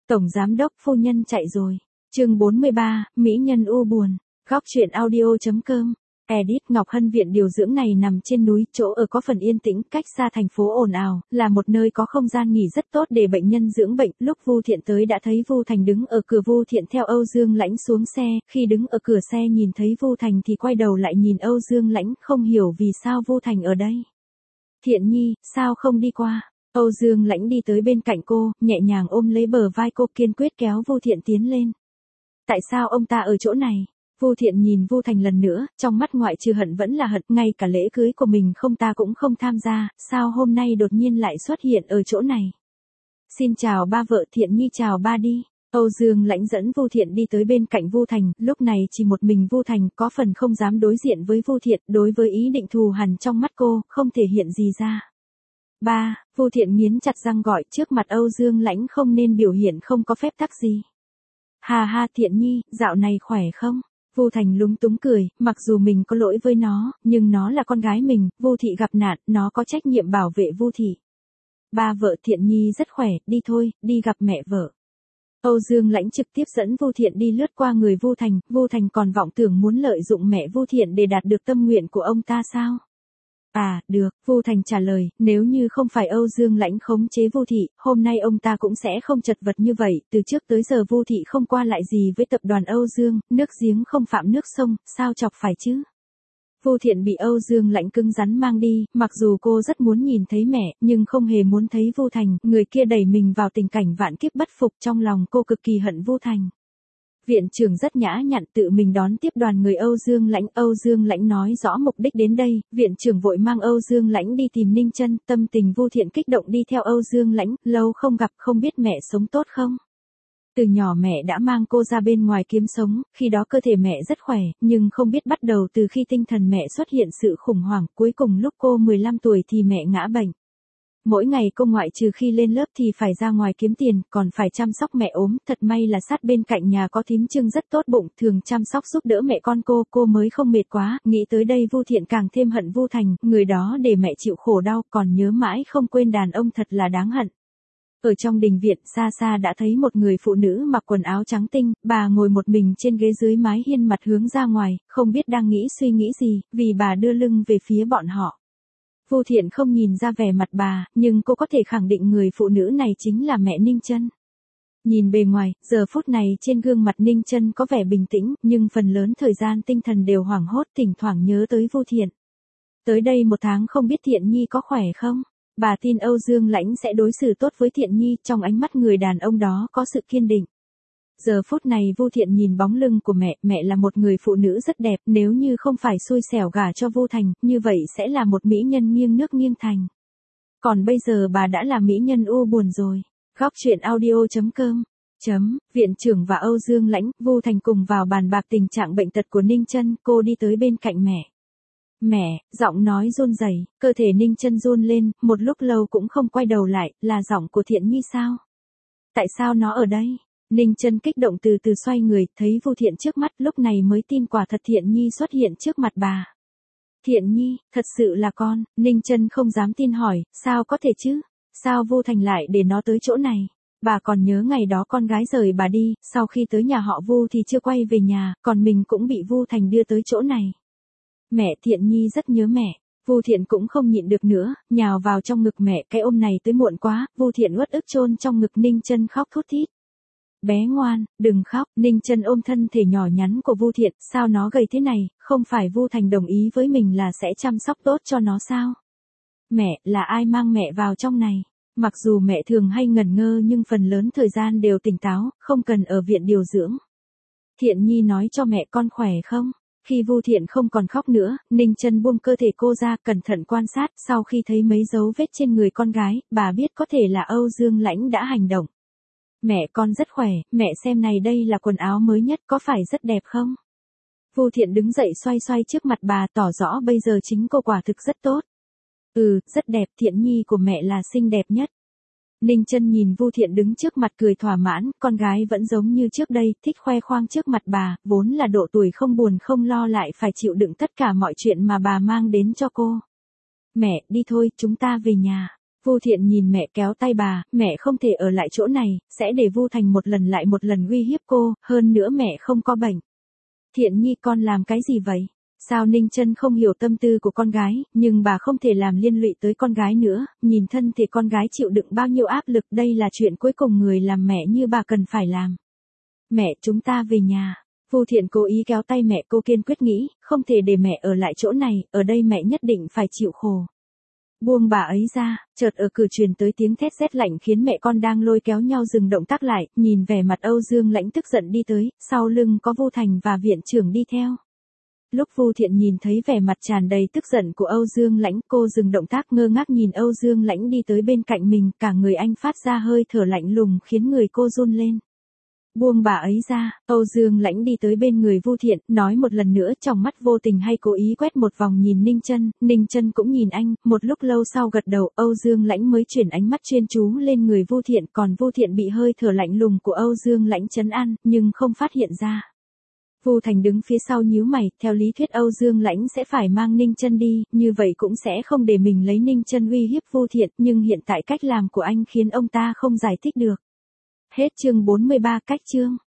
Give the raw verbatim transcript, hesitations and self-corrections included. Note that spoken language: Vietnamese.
Tổng giám đốc phu nhân chạy rồi. Chương bốn mươi ba, mỹ nhân u buồn. Góc truyện audio.com. Edit. Ngọc Hân viện điều dưỡng này nằm trên núi, chỗ ở có phần yên tĩnh, cách xa thành phố ồn ào, là một nơi có không gian nghỉ rất tốt để bệnh nhân dưỡng bệnh. Lúc Vu Thiện tới đã thấy Vu Thành đứng ở cửa. Vu Thiện theo Âu Dương Lãnh xuống xe, khi đứng ở cửa xe nhìn thấy Vu Thành thì quay đầu lại nhìn Âu Dương Lãnh, không hiểu vì sao Vu Thành ở đây. Thiện Nhi, sao không đi qua? Âu Dương Lãnh đi tới bên cạnh cô, nhẹ nhàng ôm lấy bờ vai cô, kiên quyết kéo Vu Thiện tiến lên. Tại sao ông ta ở chỗ này? Vu Thiện nhìn Vu Thành lần nữa, trong mắt ngoại trừ hận vẫn là hận, ngay cả lễ cưới của mình không ta cũng không tham gia, sao hôm nay đột nhiên lại xuất hiện ở chỗ này? Xin chào ba vợ. Thiện Nhi chào ba đi. Âu Dương Lãnh dẫn Vu Thiện đi tới bên cạnh Vu Thành, lúc này chỉ một mình Vu Thành, có phần không dám đối diện với Vu Thiện, đối với ý định thù hằn trong mắt cô, không thể hiện gì ra. Ba, Vu Thiện nghiến chặt răng gọi, trước mặt Âu Dương Lãnh không nên biểu hiện không có phép tắc gì. Hà ha Thiện Nhi, dạo này khỏe không? Vu Thành lúng túng cười, mặc dù mình có lỗi với nó, nhưng nó là con gái mình, Vu Thị gặp nạn, nó có trách nhiệm bảo vệ Vu Thị. Ba vợ. Thiện Nhi rất khỏe, đi thôi, đi gặp mẹ vợ. Âu Dương Lãnh trực tiếp dẫn Vu Thiện đi lướt qua người Vu Thành, Vu Thành còn vọng tưởng muốn lợi dụng mẹ Vu Thiện để đạt được tâm nguyện của ông ta sao? À, được, Vu Thành trả lời, nếu như không phải Âu Dương Lãnh khống chế Vu Thị, hôm nay ông ta cũng sẽ không chật vật như vậy, từ trước tới giờ Vu Thị không qua lại gì với tập đoàn Âu Dương, nước giếng không phạm nước sông, sao chọc phải chứ? Vu Thiện bị Âu Dương Lãnh cứng rắn mang đi, mặc dù cô rất muốn nhìn thấy mẹ, nhưng không hề muốn thấy Vu Thành, người kia đẩy mình vào tình cảnh vạn kiếp bất phục, trong lòng cô cực kỳ hận Vu Thành. Viện trưởng rất nhã nhặn tự mình đón tiếp đoàn người Âu Dương Lãnh. Âu Dương Lãnh nói rõ mục đích đến đây, viện trưởng vội mang Âu Dương Lãnh đi tìm Ninh Chân, tâm tình Vu Thiện kích động đi theo Âu Dương Lãnh, lâu không gặp không biết mẹ sống tốt không? Từ nhỏ mẹ đã mang cô ra bên ngoài kiếm sống, khi đó cơ thể mẹ rất khỏe, nhưng không biết bắt đầu từ khi tinh thần mẹ xuất hiện sự khủng hoảng, cuối cùng lúc cô mười lăm tuổi thì mẹ ngã bệnh. Mỗi ngày cô ngoại trừ khi lên lớp thì phải ra ngoài kiếm tiền, còn phải chăm sóc mẹ ốm, thật may là sát bên cạnh nhà có thím Trưng rất tốt bụng, thường chăm sóc giúp đỡ mẹ con cô, cô mới không mệt quá. Nghĩ tới đây Vu Thiện càng thêm hận Vu Thành, người đó để mẹ chịu khổ đau, còn nhớ mãi không quên đàn ông thật là đáng hận. Ở trong đình viện, xa xa đã thấy một người phụ nữ mặc quần áo trắng tinh, bà ngồi một mình trên ghế dưới mái hiên, mặt hướng ra ngoài, không biết đang nghĩ suy nghĩ gì, vì bà đưa lưng về phía bọn họ. Vu Thiện không nhìn ra vẻ mặt bà, nhưng cô có thể khẳng định người phụ nữ này chính là mẹ Ninh Chân. Nhìn bề ngoài, giờ phút này trên gương mặt Ninh Chân có vẻ bình tĩnh, nhưng phần lớn thời gian tinh thần đều hoảng hốt, thỉnh thoảng nhớ tới Vu Thiện. Tới đây một tháng không biết Thiện Nhi có khỏe không? Bà tin Âu Dương Lãnh sẽ đối xử tốt với Thiện Nhi, trong ánh mắt người đàn ông đó có sự kiên định. Giờ phút này Vu Thiện nhìn bóng lưng của mẹ, mẹ là một người phụ nữ rất đẹp, nếu như không phải xui xẻo gả cho Vu Thành, như vậy sẽ là một mỹ nhân nghiêng nước nghiêng thành. Còn bây giờ bà đã là mỹ nhân u buồn rồi. Góc truyện audio.com. Chấm, viện trưởng và Âu Dương Lãnh, Vu Thành cùng vào bàn bạc tình trạng bệnh tật của Ninh Chân, cô đi tới bên cạnh mẹ. Mẹ, giọng nói run rẩy, cơ thể Ninh Chân run lên, một lúc lâu cũng không quay đầu lại, là giọng của Thiện Nhi sao? Tại sao nó ở đây? Ninh Chân kích động từ từ xoay người, thấy Vu Thiện trước mắt, lúc này mới tin quả thật Thiện Nhi xuất hiện trước mặt bà. Thiện Nhi, thật sự là con? Ninh Chân không dám tin hỏi, sao có thể chứ? Sao Vu Thành lại để nó tới chỗ này? Bà còn nhớ ngày đó con gái rời bà đi, sau khi tới nhà họ Vu thì chưa quay về nhà, còn mình cũng bị Vu Thành đưa tới chỗ này. Mẹ, Thiện Nhi rất nhớ mẹ. Vu Thiện cũng không nhịn được nữa, nhào vào trong ngực mẹ, cái ôm này tới muộn quá. Vu Thiện uất ức chôn trong ngực Ninh Chân khóc thút thít. Bé ngoan, đừng khóc. Ninh Chân ôm thân thể nhỏ nhắn của Vu Thiện, sao nó gầy thế này, không phải Vu Thành đồng ý với mình là sẽ chăm sóc tốt cho nó sao? Mẹ, là ai mang mẹ vào trong này? Mặc dù mẹ thường hay ngẩn ngơ nhưng phần lớn thời gian đều tỉnh táo, không cần ở viện điều dưỡng. Thiện Nhi nói cho mẹ con khỏe không? Khi Vu Thiện không còn khóc nữa, Ninh Chân buông cơ thể cô ra, cẩn thận quan sát, sau khi thấy mấy dấu vết trên người con gái, bà biết có thể là Âu Dương Lãnh đã hành động. Mẹ con rất khỏe, mẹ xem này, đây là quần áo mới nhất, có phải rất đẹp không? Vu Thiện đứng dậy xoay xoay trước mặt bà, tỏ rõ bây giờ chính cô quả thực rất tốt. Ừ, rất đẹp, Thiện Nhi của mẹ là xinh đẹp nhất. Ninh Chân nhìn Vu Thiện đứng trước mặt cười thỏa mãn, con gái vẫn giống như trước đây, thích khoe khoang trước mặt bà, vốn là độ tuổi không buồn không lo lại phải chịu đựng tất cả mọi chuyện mà bà mang đến cho cô. Mẹ, đi thôi, chúng ta về nhà. Vu Thiện nhìn mẹ kéo tay bà, mẹ không thể ở lại chỗ này, sẽ để Vu Thành một lần lại một lần uy hiếp cô, hơn nữa mẹ không có bệnh. Thiện Nhi con làm cái gì vậy? Sao Ninh Chân không hiểu tâm tư của con gái, nhưng bà không thể làm liên lụy tới con gái nữa, nhìn thân thì con gái chịu đựng bao nhiêu áp lực, đây là chuyện cuối cùng người làm mẹ như bà cần phải làm. Mẹ, chúng ta về nhà. Vu Thiện cố ý kéo tay mẹ, cô kiên quyết nghĩ, không thể để mẹ ở lại chỗ này, ở đây mẹ nhất định phải chịu khổ. Buông bà ấy ra, chợt ở cửa truyền tới tiếng thét rét lạnh khiến mẹ con đang lôi kéo nhau dừng động tác lại, nhìn vẻ mặt Âu Dương Lãnh tức giận đi tới, sau lưng có Vu Thành và viện trưởng đi theo. Lúc Vu Thiện nhìn thấy vẻ mặt tràn đầy tức giận của Âu Dương Lãnh, cô dừng động tác ngơ ngác nhìn Âu Dương Lãnh đi tới bên cạnh mình, cả người anh phát ra hơi thở lạnh lùng khiến người cô run lên. Buông bà ấy ra, Âu Dương Lãnh đi tới bên người Vu Thiện, nói một lần nữa, trong mắt vô tình hay cố ý quét một vòng nhìn Ninh Chân, Ninh Chân cũng nhìn anh, một lúc lâu sau gật đầu, Âu Dương Lãnh mới chuyển ánh mắt chuyên chú lên người Vu Thiện, còn Vu Thiện bị hơi thở lạnh lùng của Âu Dương Lãnh trấn an, nhưng không phát hiện ra. Vu Thành đứng phía sau nhíu mày, theo lý thuyết Âu Dương Lãnh sẽ phải mang Ninh Chân đi, như vậy cũng sẽ không để mình lấy Ninh Chân uy hiếp Vu Thiện, nhưng hiện tại cách làm của anh khiến ông ta không giải thích được. Hết chương bốn mươi ba, cách chương.